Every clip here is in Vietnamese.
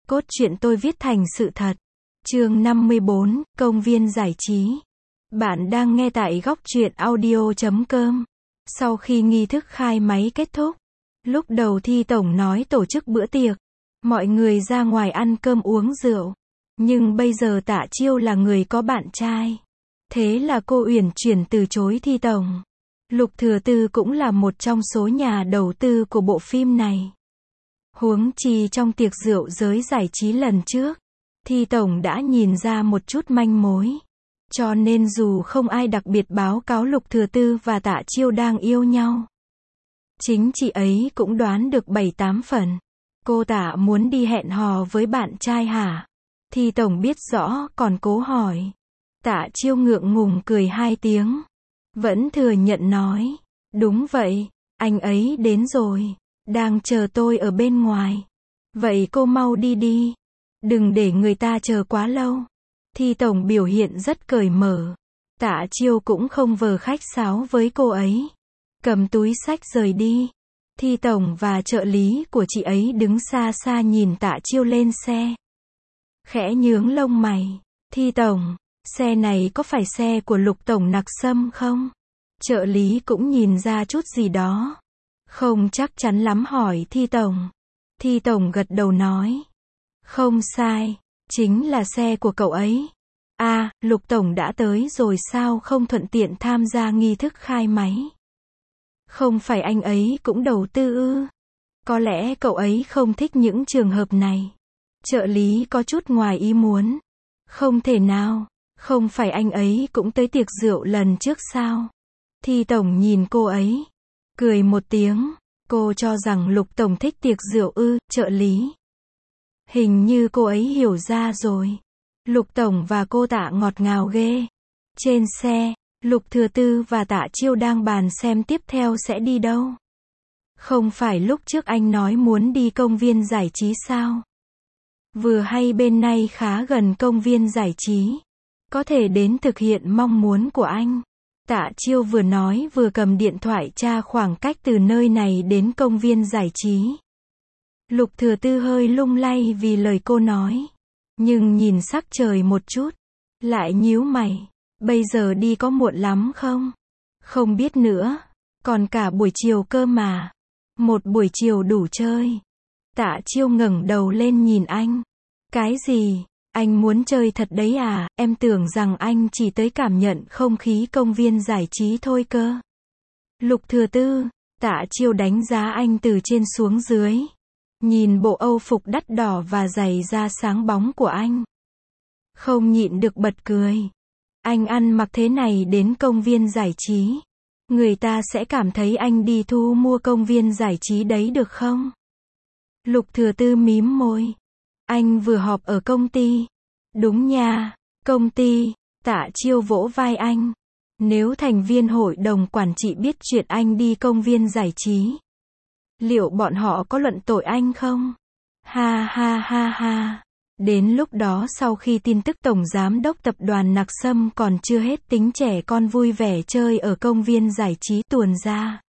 Cốt truyện tôi viết thành sự thật. Chương 54, công viên giải trí. Bạn đang nghe tại góc truyện audio.com. Sau khi nghi thức khai máy kết thúc, lúc đầu Thi Tổng nói tổ chức bữa tiệc, mọi người ra ngoài ăn cơm uống rượu. Nhưng bây giờ Tạ Chiêu là người có bạn trai. Thế là cô uyển chuyển từ chối Thi Tổng. Lục Thừa Tư cũng là một trong số nhà đầu tư của bộ phim này. Huống chi trong tiệc rượu giới giải trí lần trước, Thi Tổng đã nhìn ra một chút manh mối. Cho nên dù không ai đặc biệt báo cáo Lục Thừa Tư và Tạ Chiêu đang yêu nhau, chính chị ấy cũng đoán được 7-8 phần. Cô Tạ muốn đi hẹn hò với bạn trai hả? Thi Tổng biết rõ còn cố hỏi. Tạ Chiêu ngượng ngùng cười 2 tiếng. Vẫn thừa nhận nói. Đúng vậy, anh ấy đến rồi. Đang chờ tôi ở bên ngoài. Vậy cô mau đi đi. Đừng để người ta chờ quá lâu. Thi Tổng biểu hiện rất cởi mở. Tạ Chiêu cũng không vờ khách sáo với cô ấy. Cầm túi xách rời đi. Thi Tổng và trợ lý của chị ấy đứng xa xa nhìn Tạ Chiêu lên xe. Khẽ nhướng lông mày. Thi Tổng, xe này có phải xe của Lục Tổng Nặc Sâm không? Trợ lý cũng nhìn ra chút gì đó. Không chắc chắn lắm hỏi Thi Tổng. Thi Tổng gật đầu nói. Không sai, chính là xe của cậu ấy. À, Lục Tổng đã tới rồi sao không thuận tiện tham gia nghi thức khai máy? Không phải anh ấy cũng đầu tư ư? Có lẽ cậu ấy không thích những trường hợp này. Trợ lý có chút ngoài ý muốn. Không thể nào, không phải anh ấy cũng tới tiệc rượu lần trước sao? Thi Tổng nhìn cô ấy, cười một tiếng. Cô cho rằng Lục Tổng thích tiệc rượu ư? Trợ lý. Hình như cô ấy hiểu ra rồi. Lục Tổng và cô Tạ ngọt ngào ghê. Trên xe, Lục Thừa Tư và Tạ Chiêu đang bàn xem tiếp theo sẽ đi đâu. Không phải lúc trước anh nói muốn đi công viên giải trí sao? Vừa hay bên này khá gần công viên giải trí. Có thể đến thực hiện mong muốn của anh. Tạ Chiêu vừa nói vừa cầm điện thoại tra khoảng cách từ nơi này đến công viên giải trí. Lục Thừa Tư hơi lung lay vì lời cô nói. Nhưng nhìn sắc trời một chút, lại nhíu mày. Bây giờ đi có muộn lắm không? Không biết nữa. Còn cả buổi chiều cơ mà. Một buổi chiều đủ chơi. Tạ Chiêu ngẩng đầu lên nhìn anh. Cái gì? Anh muốn chơi thật đấy à? Em tưởng rằng anh chỉ tới cảm nhận không khí công viên giải trí thôi cơ. Lục Thừa Tư, Tạ Chiêu đánh giá anh từ trên xuống dưới. Nhìn bộ âu phục đắt đỏ và giày da sáng bóng của anh. Không nhịn được bật cười. Anh ăn mặc thế này đến công viên giải trí. Người ta sẽ cảm thấy anh đi thu mua công viên giải trí đấy được không? Lục Thừa Tư mím môi. Anh vừa họp ở công ty. Đúng nha, công ty. Tạ Chiêu vỗ vai anh. Nếu thành viên hội đồng quản trị biết chuyện anh đi công viên giải trí, liệu bọn họ có luận tội anh không? Ha ha ha ha. Đến lúc đó sau khi tin tức Tổng Giám đốc Tập đoàn Nặc Sâm còn chưa hết tính trẻ con vui vẻ chơi ở công viên giải trí tuồn ra,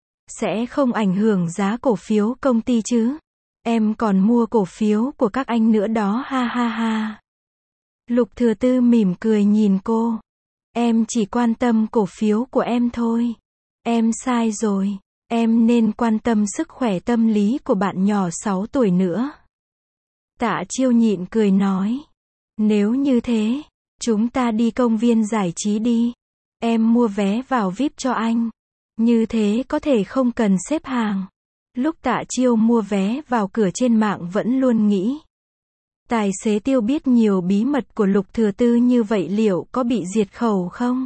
sẽ không ảnh hưởng giá cổ phiếu công ty chứ? Em còn mua cổ phiếu của các anh nữa đó ha ha ha. Lục Thừa Tư mỉm cười nhìn cô. Em chỉ quan tâm cổ phiếu của em thôi. Em sai rồi. Em nên quan tâm sức khỏe tâm lý của bạn nhỏ 6 tuổi nữa. Tạ Chiêu nhịn cười nói. Nếu như thế, chúng ta đi công viên giải trí đi. Em mua vé vào VIP cho anh. Như thế có thể không cần xếp hàng. Lúc Tạ Chiêu mua vé vào cửa trên mạng vẫn luôn nghĩ. Tài xế Tiêu biết nhiều bí mật của Lục Thừa Tư như vậy liệu có bị diệt khẩu không?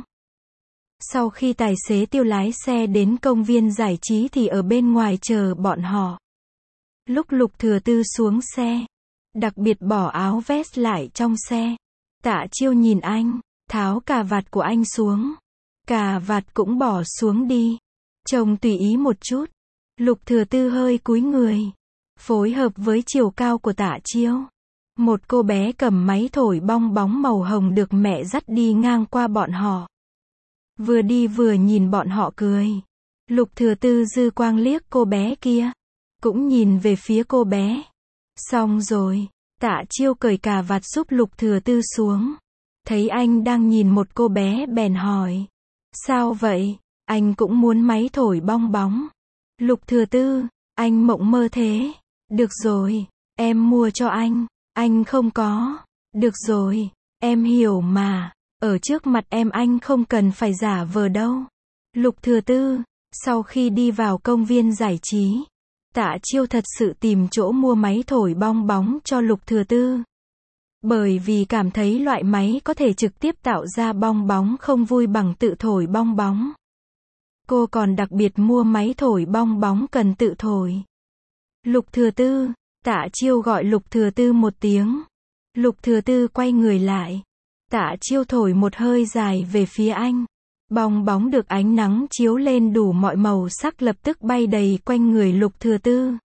Sau khi tài xế Tiêu lái xe đến công viên giải trí thì ở bên ngoài chờ bọn họ. Lúc Lục Thừa Tư xuống xe, đặc biệt bỏ áo vest lại trong xe. Tạ Chiêu nhìn anh, tháo cà vạt của anh xuống. Cà vạt cũng bỏ xuống đi. Trông tùy ý một chút. Lục Thừa Tư hơi cúi người, phối hợp với chiều cao của Tạ Chiêu. Một cô bé cầm máy thổi bong bóng màu hồng được mẹ dắt đi ngang qua bọn họ. Vừa đi vừa nhìn bọn họ cười. Lục Thừa Tư dư quang liếc cô bé kia, cũng nhìn về phía cô bé. Xong rồi, Tạ Chiêu cởi cà vạt giúp Lục Thừa Tư xuống. Thấy anh đang nhìn một cô bé bèn hỏi. Sao vậy? Anh cũng muốn máy thổi bong bóng. Lục Thừa Tư, anh mộng mơ thế. Được rồi, em mua cho anh không có. Được rồi, em hiểu mà, ở trước mặt em anh không cần phải giả vờ đâu. Lục Thừa Tư, sau khi đi vào công viên giải trí, Tạ Chiêu thật sự tìm chỗ mua máy thổi bong bóng cho Lục Thừa Tư. Bởi vì cảm thấy loại máy có thể trực tiếp tạo ra bong bóng không vui bằng tự thổi bong bóng. Cô còn đặc biệt mua máy thổi bong bóng cần tự thổi. Lục Thừa Tư, Tạ Chiêu gọi Lục Thừa Tư một tiếng. Lục Thừa Tư quay người lại. Tạ Chiêu thổi một hơi dài về phía anh. Bong bóng được ánh nắng chiếu lên đủ mọi màu sắc lập tức bay đầy quanh người Lục Thừa Tư.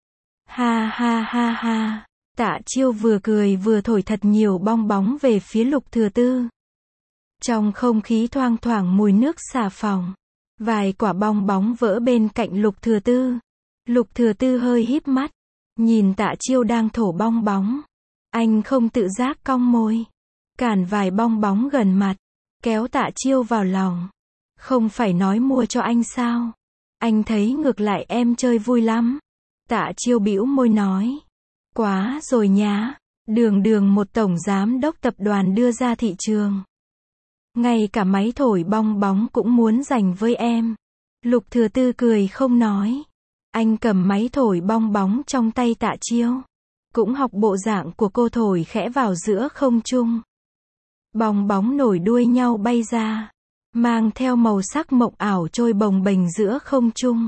Ha ha ha ha. Tạ Chiêu vừa cười vừa thổi thật nhiều bong bóng về phía Lục Thừa Tư. Trong không khí thoang thoảng mùi nước xà phòng. Vài quả bong bóng vỡ bên cạnh Lục Thừa Tư. Lục Thừa Tư hơi híp mắt. Nhìn Tạ Chiêu đang thổi bong bóng. Anh không tự giác cong môi. Cản vài bong bóng gần mặt. Kéo Tạ Chiêu vào lòng. Không phải nói mua cho anh sao? Anh thấy ngược lại em chơi vui lắm. Tạ Chiêu bĩu môi nói. Quá rồi nhá. Đường một tổng giám đốc tập đoàn đưa ra thị trường. Ngay cả máy thổi bong bóng cũng muốn giành với em. Lục Thừa Tư cười không nói. Anh cầm máy thổi bong bóng trong tay Tạ Chiêu. Cũng học bộ dạng của cô thổi khẽ vào giữa không trung. Bong bóng nổi đuôi nhau bay ra. Mang theo màu sắc mộng ảo trôi bồng bềnh giữa không trung.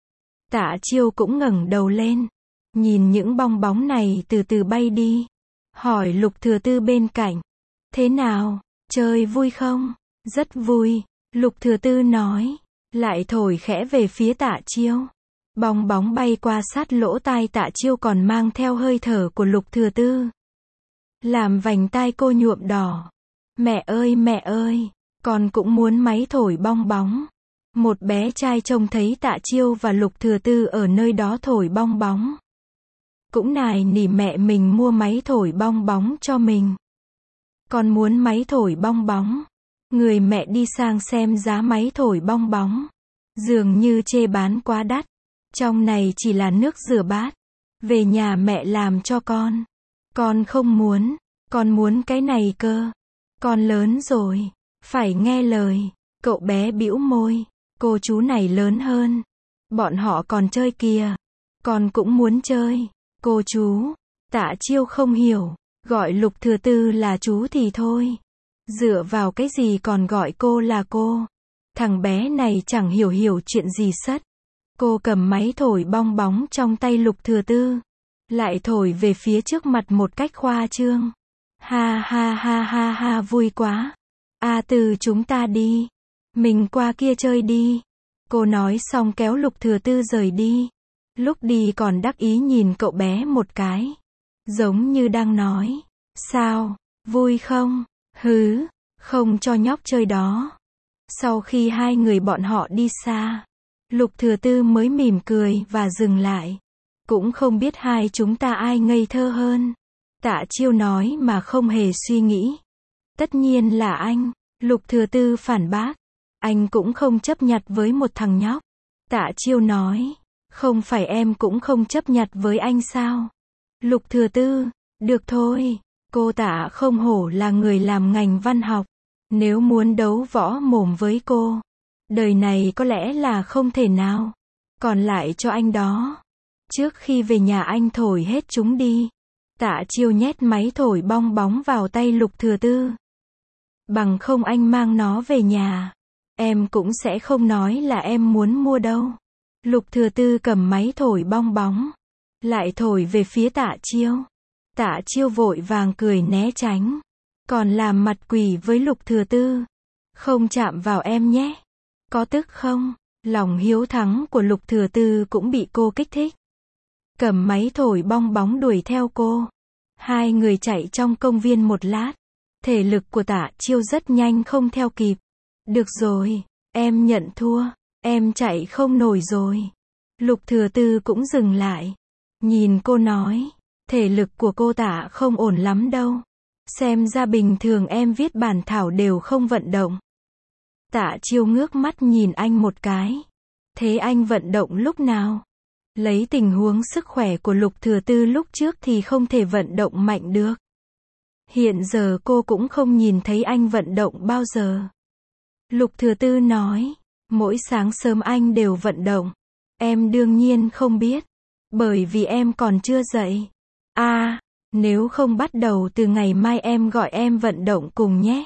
Tạ Chiêu cũng ngẩng đầu lên. Nhìn những bong bóng này từ từ bay đi. Hỏi Lục Thừa Tư bên cạnh. Thế nào, chơi vui không? Rất vui, Lục Thừa Tư nói. Lại thổi khẽ về phía Tạ Chiêu. Bong bóng bay qua sát lỗ tai Tạ Chiêu còn mang theo hơi thở của Lục Thừa Tư. Làm vành tai cô nhuộm đỏ. Mẹ ơi, con cũng muốn máy thổi bong bóng. Một bé trai trông thấy Tạ Chiêu và Lục Thừa Tư ở nơi đó thổi bong bóng. Cũng nài nỉ mẹ mình mua máy thổi bong bóng cho mình. Con muốn máy thổi bong bóng. Người mẹ đi sang xem giá máy thổi bong bóng. Dường như chê bán quá đắt. Trong này chỉ là nước rửa bát. Về nhà mẹ làm cho con. Con không muốn. Con muốn cái này cơ. Con lớn rồi. Phải nghe lời. Cậu bé bĩu môi. Cô chú này lớn hơn. Bọn họ còn chơi kìa. Con cũng muốn chơi. Cô chú. Tạ Chiêu không hiểu. Gọi Lục Thừa Tư là chú thì thôi. Dựa vào cái gì còn gọi cô là cô. Thằng bé này chẳng hiểu chuyện gì sất. Cô cầm máy thổi bong bóng trong tay Lục Thừa Tư. Lại thổi về phía trước mặt một cách khoa trương. Ha ha ha ha ha vui quá. Từ chúng ta đi. Mình qua kia chơi đi. Cô nói xong kéo Lục Thừa Tư rời đi. Lúc đi còn đắc ý nhìn cậu bé một cái. Giống như đang nói. Sao, vui không? Hứ, không cho nhóc chơi đó. Sau khi hai người bọn họ đi xa, Lục Thừa Tư mới mỉm cười và dừng lại. Cũng không biết hai chúng ta ai ngây thơ hơn. Tạ Chiêu nói mà không hề suy nghĩ. Tất nhiên là anh. Lục Thừa Tư phản bác. Anh cũng không chấp nhặt với một thằng nhóc. Tạ Chiêu nói. Không phải em cũng không chấp nhặt với anh sao? Lục Thừa Tư. Được thôi. Cô Tạ không hổ là người làm ngành văn học. Nếu muốn đấu võ mồm với cô, đời này có lẽ là không thể nào. Còn lại cho anh đó. Trước khi về nhà anh thổi hết chúng đi. Tạ Chiêu nhét máy thổi bong bóng vào tay Lục Thừa Tư. Bằng không anh mang nó về nhà. Em cũng sẽ không nói là em muốn mua đâu. Lục Thừa Tư cầm máy thổi bong bóng. Lại thổi về phía Tạ Chiêu. Tạ Chiêu vội vàng cười né tránh. Còn làm mặt quỷ với Lục Thừa Tư. Không chạm vào em nhé. Có tức không? Lòng hiếu thắng của Lục Thừa Tư cũng bị cô kích thích. Cầm máy thổi bong bóng đuổi theo cô. Hai người chạy trong công viên một lát. Thể lực của Tạ Chiêu rất nhanh không theo kịp. Được rồi, em nhận thua. Em chạy không nổi rồi. Lục Thừa Tư cũng dừng lại. Nhìn cô nói. Thể lực của cô Tạ không ổn lắm đâu. Xem ra bình thường em viết bản thảo đều không vận động. Tạ Chiêu ngước mắt nhìn anh một cái. Thế anh vận động lúc nào? Lấy tình huống sức khỏe của Lục Thừa Tư lúc trước thì không thể vận động mạnh được. Hiện giờ cô cũng không nhìn thấy anh vận động bao giờ. Lục Thừa Tư nói, mỗi sáng sớm anh đều vận động. Em đương nhiên không biết, bởi vì em còn chưa dậy. Nếu không bắt đầu từ ngày mai em gọi em vận động cùng nhé.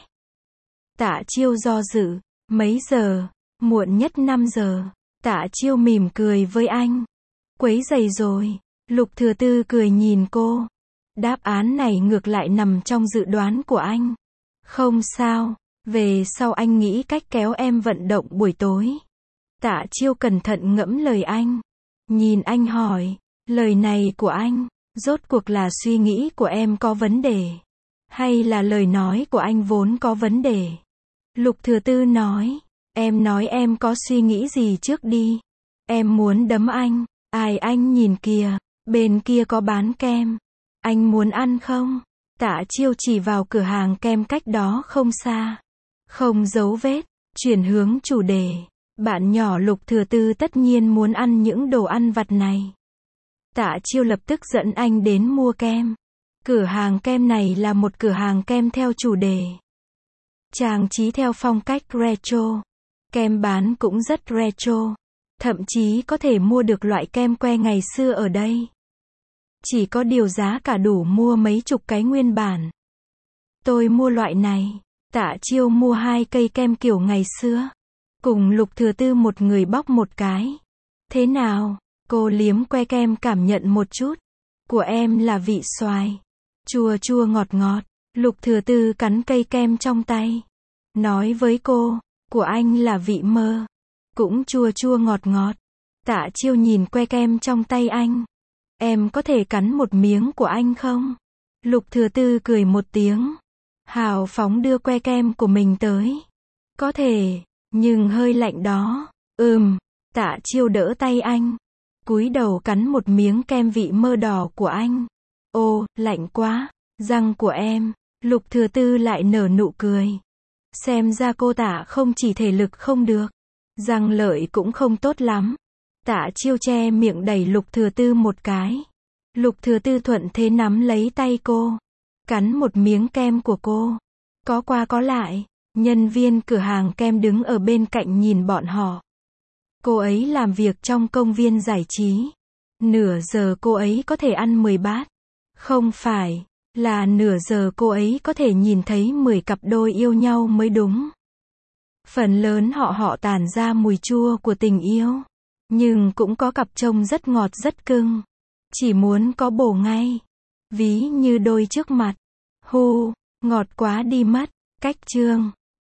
Tạ Chiêu do dự, mấy giờ? Muộn nhất 5 giờ. Tạ Chiêu mỉm cười với anh. Quấy rầy rồi. Lục Thừa Tư cười nhìn cô. Đáp án này ngược lại nằm trong dự đoán của anh. Không sao, về sau anh nghĩ cách kéo em vận động buổi tối. Tạ Chiêu cẩn thận ngẫm lời anh. Nhìn anh hỏi, lời này của anh, rốt cuộc là suy nghĩ của em có vấn đề? Hay là lời nói của anh vốn có vấn đề? Lục Thừa Tư nói, em nói em có suy nghĩ gì trước đi. Em muốn đấm anh. Ai anh nhìn kìa, bên kia có bán kem. Anh muốn ăn không? Tạ Chiêu chỉ vào cửa hàng kem cách đó không xa. Không giấu vết, chuyển hướng chủ đề. Bạn nhỏ Lục Thừa Tư tất nhiên muốn ăn những đồ ăn vặt này. Tạ Chiêu lập tức dẫn anh đến mua kem. Cửa hàng kem này là một cửa hàng kem theo chủ đề. Trang trí theo phong cách retro. Kem bán cũng rất retro. Thậm chí có thể mua được loại kem que ngày xưa ở đây. Chỉ có điều giá cả đủ mua mấy chục cái nguyên bản. Tôi mua loại này. Tạ Chiêu mua 2 cây kem kiểu ngày xưa. Cùng Lục Thừa Tư một người bóc một cái. Thế nào? Cô liếm que kem cảm nhận một chút. Của em là vị xoài. Chua chua ngọt ngọt. Lục Thừa Tư cắn cây kem trong tay. Nói với cô, của anh là vị mơ. Cũng chua chua ngọt ngọt. Tạ Chiêu nhìn que kem trong tay anh. Em có thể cắn một miếng của anh không? Lục Thừa Tư cười một tiếng. Hào phóng đưa que kem của mình tới. Có thể, nhưng hơi lạnh đó. Tạ Chiêu đỡ tay anh. Cúi đầu cắn một miếng kem vị mơ đỏ của anh. Ô, lạnh quá. Răng của em. Lục Thừa Tư lại nở nụ cười. Xem ra cô Tạ không chỉ thể lực không được. Răng lợi cũng không tốt lắm. Tạ Chiêu che miệng đẩy Lục Thừa Tư một cái. Lục Thừa Tư thuận thế nắm lấy tay cô. Cắn một miếng kem của cô. Có qua có lại. Nhân viên cửa hàng kem đứng ở bên cạnh nhìn bọn họ. Cô ấy làm việc trong công viên giải trí. Nửa giờ cô ấy có thể ăn 10 bát. Không phải, là nửa giờ cô ấy có thể nhìn thấy 10 cặp đôi yêu nhau mới đúng. Phần lớn họ tản ra mùi chua của tình yêu. Nhưng cũng có cặp trông rất ngọt rất cưng. Chỉ muốn có bổ ngay. Ví như đôi trước mặt. Ngọt quá đi mất. Cách chương